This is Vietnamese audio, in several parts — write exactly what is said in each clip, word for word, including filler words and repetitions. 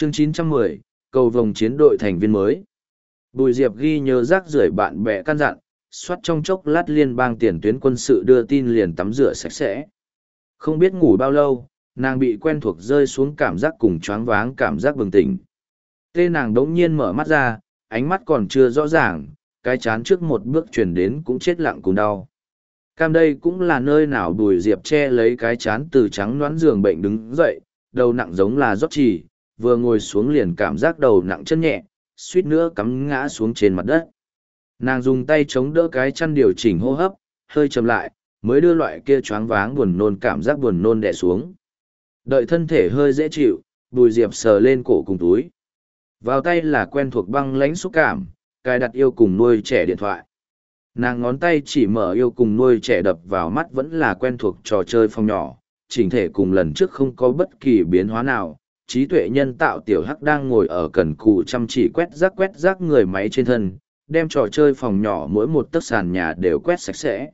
Chương chín trăm mười, cầu vồng chiến đội thành viên mới. Bùi Diệp ghi nhớ rác rưởi bạn bè căn dặn, soát trong chốc lát liên bang tiền tuyến quân sự đưa tin liền tắm rửa sạch sẽ. Không biết ngủ bao lâu, nàng bị quen thuộc rơi xuống cảm giác cùng choáng váng cảm giác bừng tỉnh. Tê nàng đống nhiên mở mắt ra, ánh mắt còn chưa rõ ràng, cái chán trước một bước chuyển đến cũng chết lặng cùng đau. Cam đây cũng là nơi nào Bùi Diệp che lấy cái chán từ trắng nõn giường bệnh đứng dậy, đầu nặng giống là rót trì, vừa ngồi xuống liền cảm giác đầu nặng chân nhẹ, suýt nữa cắm ngã xuống trên mặt đất. Nàng dùng tay chống đỡ cái chăn điều chỉnh hô hấp, hơi chậm lại, mới đưa loại kia choáng váng buồn nôn cảm giác buồn nôn đè xuống. Đợi thân thể hơi dễ chịu, Bùi Diệp sờ lên cổ cùng túi. Vào tay là quen thuộc băng lãnh xúc cảm, cài đặt yêu cùng nuôi trẻ điện thoại. Nàng ngón tay chỉ mở yêu cùng nuôi trẻ đập vào mắt vẫn là quen thuộc trò chơi phòng nhỏ, chỉnh thể cùng lần trước không có bất kỳ biến hóa nào. Trí tuệ nhân tạo tiểu hắc đang ngồi ở cần cù chăm chỉ quét rác quét rác người máy trên thân, đem trò chơi phòng nhỏ mỗi một tấc sàn nhà đều quét sạch sẽ.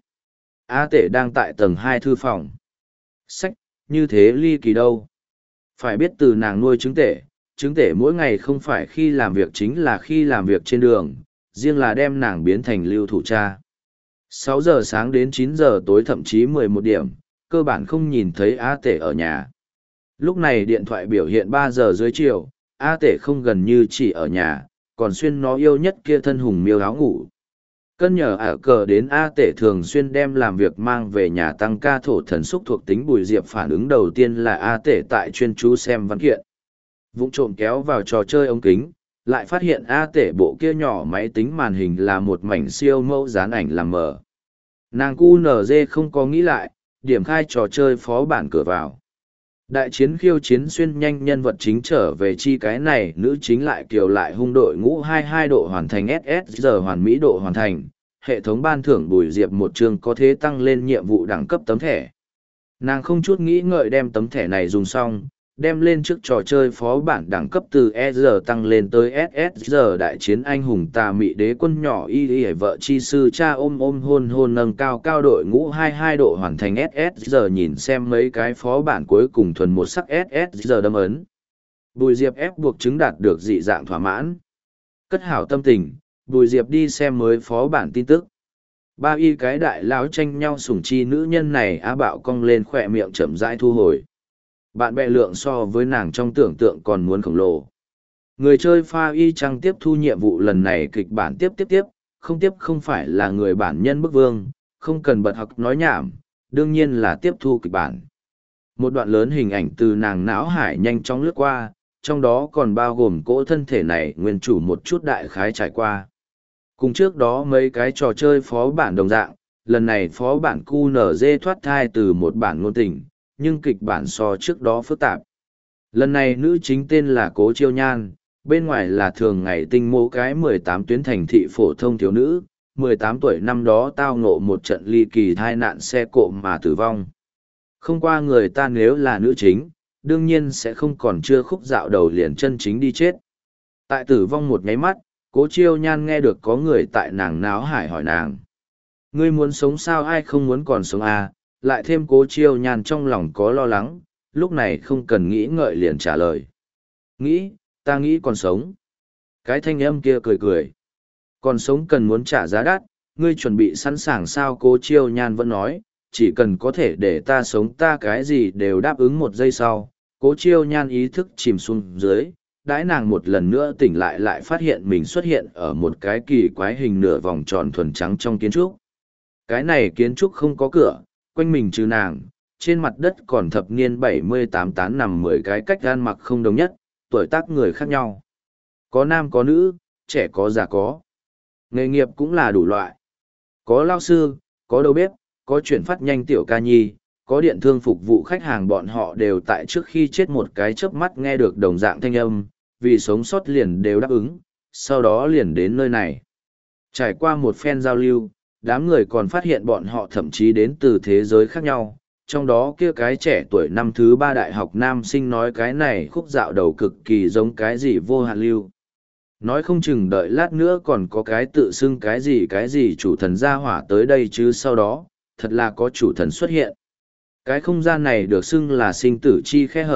A Tể đang tại tầng hai thư phòng. Sách, như thế ly kỳ đâu. Phải biết từ nàng nuôi trứng tể, trứng tể mỗi ngày không phải khi làm việc chính là khi làm việc trên đường, riêng là đem nàng biến thành lưu thủ cha. sáu giờ sáng đến chín giờ tối thậm chí mười một điểm, cơ bản không nhìn thấy A Tể ở nhà. Lúc này điện thoại biểu hiện ba giờ dưới chiều, A Tể không gần như chỉ ở nhà, còn xuyên nó yêu nhất kia thân hùng miêu áo ngủ. Cân nhờ ả cờ đến A Tể thường xuyên đem làm việc mang về nhà tăng ca thổ thần xúc thuộc tính. Bùi Diệp phản ứng đầu tiên là A Tể tại chuyên chú xem văn kiện. Vụng trộm kéo vào trò chơi ống kính, lại phát hiện A Tể bộ kia nhỏ máy tính màn hình là một mảnh siêu mẫu dán ảnh làm mờ. Nàng cu nở dê không có nghĩ lại, điểm khai trò chơi phó bản cửa vào. Đại chiến khiêu chiến xuyên nhanh nhân vật chính trở về chi cái này nữ chính lại kiều lại hung đội ngũ hai mươi hai độ hoàn thành ét ét giờ hoàn mỹ độ hoàn thành. Hệ thống ban thưởng Bùi Diệp một chương có thể tăng lên nhiệm vụ đẳng cấp tấm thẻ. Nàng không chút nghĩ ngợi đem tấm thẻ này dùng xong, đem lên trước trò chơi phó bản đẳng cấp từ E giờ tăng lên tới ét ét giờ. Đại chiến anh hùng tà mị đế quân nhỏ y y vợ chi sư cha ôm ôm hôn hôn nâng cao cao đội ngũ hai mươi hai độ hoàn thành ét ét giờ. Nhìn xem mấy cái phó bản cuối cùng thuần một sắc ét ét giờ đâm ấn. Bùi Diệp ép buộc chứng đạt được dị dạng thỏa mãn. Cất hảo tâm tình, Bùi Diệp đi xem mới phó bản tin tức. Ba y cái đại lão tranh nhau sủng chi nữ nhân này á bạo cong lên khỏe miệng chậm rãi thu hồi. Bạn bè lượng so với nàng trong tưởng tượng còn muốn khổng lồ. Người chơi pha y trăng tiếp thu nhiệm vụ lần này kịch bản tiếp tiếp tiếp, không tiếp không phải là người bản nhân bức vương, không cần bật học nói nhảm, đương nhiên là tiếp thu kịch bản. Một đoạn lớn hình ảnh từ nàng não hải nhanh chóng lướt qua, trong đó còn bao gồm cỗ thân thể này nguyên chủ một chút đại khái trải qua. Cùng trước đó mấy cái trò chơi phó bản đồng dạng, lần này phó bản cu nở dê thoát thai từ một bản ngôn tình, nhưng kịch bản so trước đó phức tạp. Lần này nữ chính tên là Cố Chiêu Nhan, bên ngoài là thường ngày tinh mô cái mười tám tuyến thành thị phổ thông thiếu nữ, mười tám tuổi năm đó tao ngộ một trận ly kỳ thai nạn xe cộ mà tử vong. Không qua người ta nếu là nữ chính, đương nhiên sẽ không còn chưa khúc dạo đầu liền chân chính đi chết. Tại tử vong một nháy mắt, Cố Chiêu Nhan nghe được có người tại nàng náo hải hỏi nàng. Ngươi muốn sống sao, ai không muốn còn sống à? Lại thêm Cố Chiêu Nhan trong lòng có lo lắng, lúc này không cần nghĩ ngợi liền trả lời. Nghĩ, ta nghĩ còn sống. Cái thanh âm kia cười cười. Còn sống cần muốn trả giá đắt, ngươi chuẩn bị sẵn sàng sao? Cố Chiêu Nhan vẫn nói, chỉ cần có thể để ta sống ta cái gì đều đáp ứng. Một giây sau, Cố Chiêu Nhan ý thức chìm xuống dưới, đãi nàng một lần nữa tỉnh lại lại phát hiện mình xuất hiện ở một cái kỳ quái hình nửa vòng tròn thuần trắng trong kiến trúc. Cái này kiến trúc không có cửa, quanh mình trừ nàng, trên mặt đất còn thập niên bảy mươi tám tán nằm mười cái cách gan mặc không đồng nhất, tuổi tác người khác nhau. Có nam có nữ, trẻ có già có. Nghề nghiệp cũng là đủ loại. Có lao sư, có đầu bếp, có chuyển phát nhanh tiểu ca nhi, có điện thương phục vụ khách hàng. Bọn họ đều tại trước khi chết một cái chớp mắt nghe được đồng dạng thanh âm, vì sống sót liền đều đáp ứng, sau đó liền đến nơi này. Trải qua một phen giao lưu, đám người còn phát hiện bọn họ thậm chí đến từ thế giới khác nhau, trong đó kia cái trẻ tuổi năm thứ ba đại học nam sinh nói cái này khúc dạo đầu cực kỳ giống cái gì vô hạn lưu. Nói không chừng đợi lát nữa còn có cái tự xưng cái gì cái gì chủ thần gia hỏa tới đây chứ sau đó, thật là có chủ thần xuất hiện. Cái không gian này được xưng là sinh tử chi khe hở,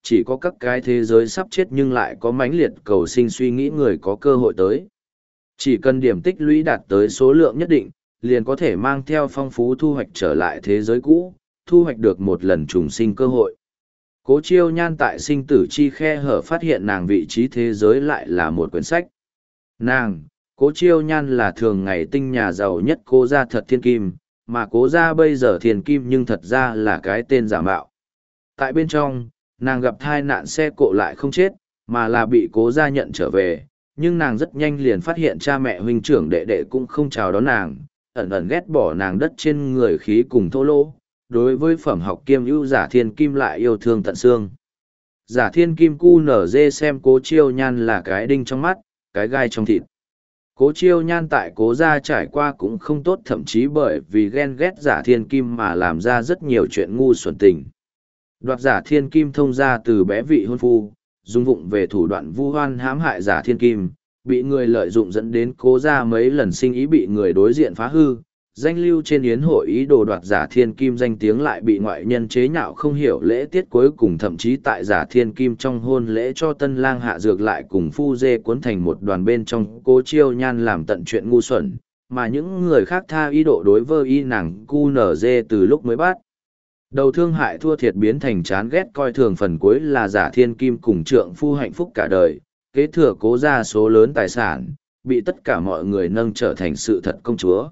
chỉ có các cái thế giới sắp chết nhưng lại có mãnh liệt cầu sinh suy nghĩ người có cơ hội tới. Chỉ cần điểm tích lũy đạt tới số lượng nhất định, liền có thể mang theo phong phú thu hoạch trở lại thế giới cũ, thu hoạch được một lần trùng sinh cơ hội. Cố Chiêu Nhan tại sinh tử chi khe hở phát hiện nàng vị trí thế giới lại là một quyển sách. Nàng, Cố Chiêu Nhan là thường ngày tinh nhà giàu nhất Cố gia thật thiên kim, mà Cố gia bây giờ thiên kim nhưng thật ra là cái tên giả mạo. Tại bên trong, nàng gặp tai nạn xe cộ lại không chết, mà là bị Cố gia nhận trở về, nhưng nàng rất nhanh liền phát hiện cha mẹ huynh trưởng đệ đệ cũng không chào đón nàng, ẩn ẩn ghét bỏ nàng đất trên người khí cùng thô lỗ. Đối với phẩm học kiêm ưu Giả Thiên Kim lại yêu thương tận xương. Giả Thiên Kim cu nở dê xem Cố Chiêu Nhan là cái đinh trong mắt, cái gai trong thịt. Cố Chiêu Nhan tại Cố gia trải qua cũng không tốt, thậm chí bởi vì ghen ghét Giả Thiên Kim mà làm ra rất nhiều chuyện ngu xuẩn tình. Đoạt Giả Thiên Kim thông ra từ bé vị hôn phu, dung vụng về thủ đoạn vu hoan hãm hại Giả Thiên Kim, bị người lợi dụng dẫn đến Cố gia mấy lần sinh ý bị người đối diện phá hư. Danh lưu trên yến hội ý đồ đoạt Giả Thiên Kim danh tiếng lại bị ngoại nhân chế nhạo không hiểu lễ tiết, cuối cùng thậm chí tại Giả Thiên Kim trong hôn lễ cho tân lang hạ dược lại cùng phu dê cuốn thành một đoàn bên trong. Cố Chiêu Nhan làm tận chuyện ngu xuẩn, mà những người khác tha ý độ đối với y nàng cu nở dê từ lúc mới bắt đầu thương hại thua thiệt biến thành chán ghét coi thường, phần cuối là Giả Thiên Kim cùng trượng phu hạnh phúc cả đời, kế thừa Cố gia số lớn tài sản, bị tất cả mọi người nâng trở thành sự thật công chúa.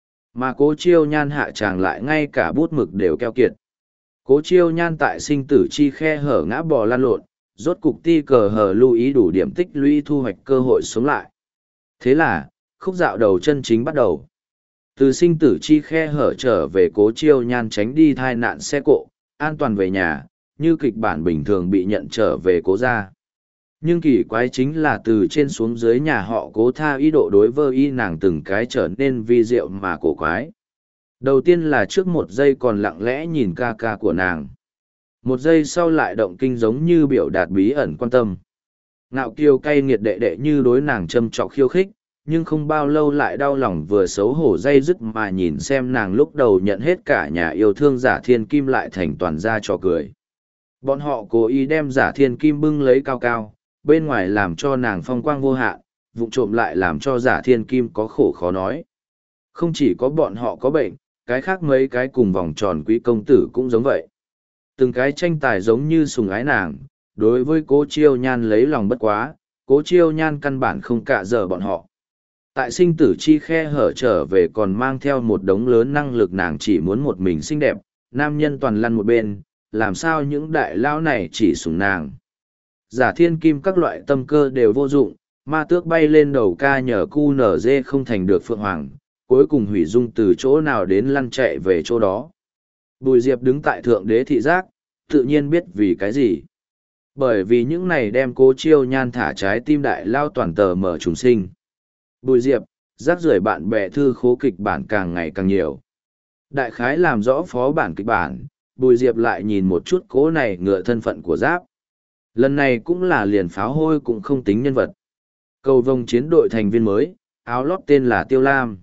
Mà Cố Chiêu Nhan hạ tràng lại ngay cả bút mực đều keo kiệt. Cố Chiêu Nhan tại sinh tử chi khe hở ngã bò lan lộn, rốt cục ti cờ hờ lưu ý đủ điểm tích lũy thu hoạch cơ hội sống lại. Thế là, khúc dạo đầu chân chính bắt đầu. Từ sinh tử chi khe hở trở về, Cố Chiêu Nhan tránh đi tai nạn xe cộ, an toàn về nhà, như kịch bản bình thường bị nhận trở về Cố gia. Nhưng kỳ quái chính là từ trên xuống dưới nhà họ Cố tha ý độ đối với y nàng từng cái trở nên vi diệu mà cổ quái. Đầu tiên là trước một giây còn lặng lẽ nhìn ca ca của nàng. Một giây sau lại động kinh giống như biểu đạt bí ẩn quan tâm. Ngạo kiêu cay nghiệt đệ đệ như đối nàng châm trọc khiêu khích, nhưng không bao lâu lại đau lòng vừa xấu hổ dây dứt mà nhìn xem nàng lúc đầu nhận hết cả nhà yêu thương Giả Thiên Kim lại thành toàn ra trò cười. Bọn họ cố ý đem Giả Thiên Kim bưng lấy cao cao, bên ngoài làm cho nàng phong quang vô hạn, vụng trộm lại làm cho Giả Thiên Kim có khổ khó nói. Không chỉ có bọn họ có bệnh, cái khác mấy cái cùng vòng tròn quý công tử cũng giống vậy. Từng cái tranh tài giống như sùng ái nàng, đối với Cố Chiêu Nhan lấy lòng bất quá, Cố Chiêu Nhan căn bản không cạ dở bọn họ. Tại sinh tử chi khe hở trở về còn mang theo một đống lớn năng lực, nàng chỉ muốn một mình xinh đẹp, nam nhân toàn lăn một bên, làm sao những đại lao này chỉ sùng nàng. Giả Thiên Kim các loại tâm cơ đều vô dụng, ma tước bay lên đầu ca nhờ cu nở dê không thành được phượng hoàng, cuối cùng hủy dung từ chỗ nào đến lăn chạy về chỗ đó. Bùi Diệp đứng tại thượng đế thị giác, tự nhiên biết vì cái gì. Bởi vì những này đem Cố Chiêu Nhan thả trái tim đại lao toàn tờ mở trùng sinh. Bùi Diệp, rác rưởi bạn bè thư khố kịch bản càng ngày càng nhiều. Đại khái làm rõ phó bản kịch bản, Bùi Diệp lại nhìn một chút Cố này ngựa thân phận của Giáp. Lần này cũng là liền pháo hôi cũng không tính nhân vật. Cầu vồng chiến đội thành viên mới, áo lót tên là Tiêu Lam.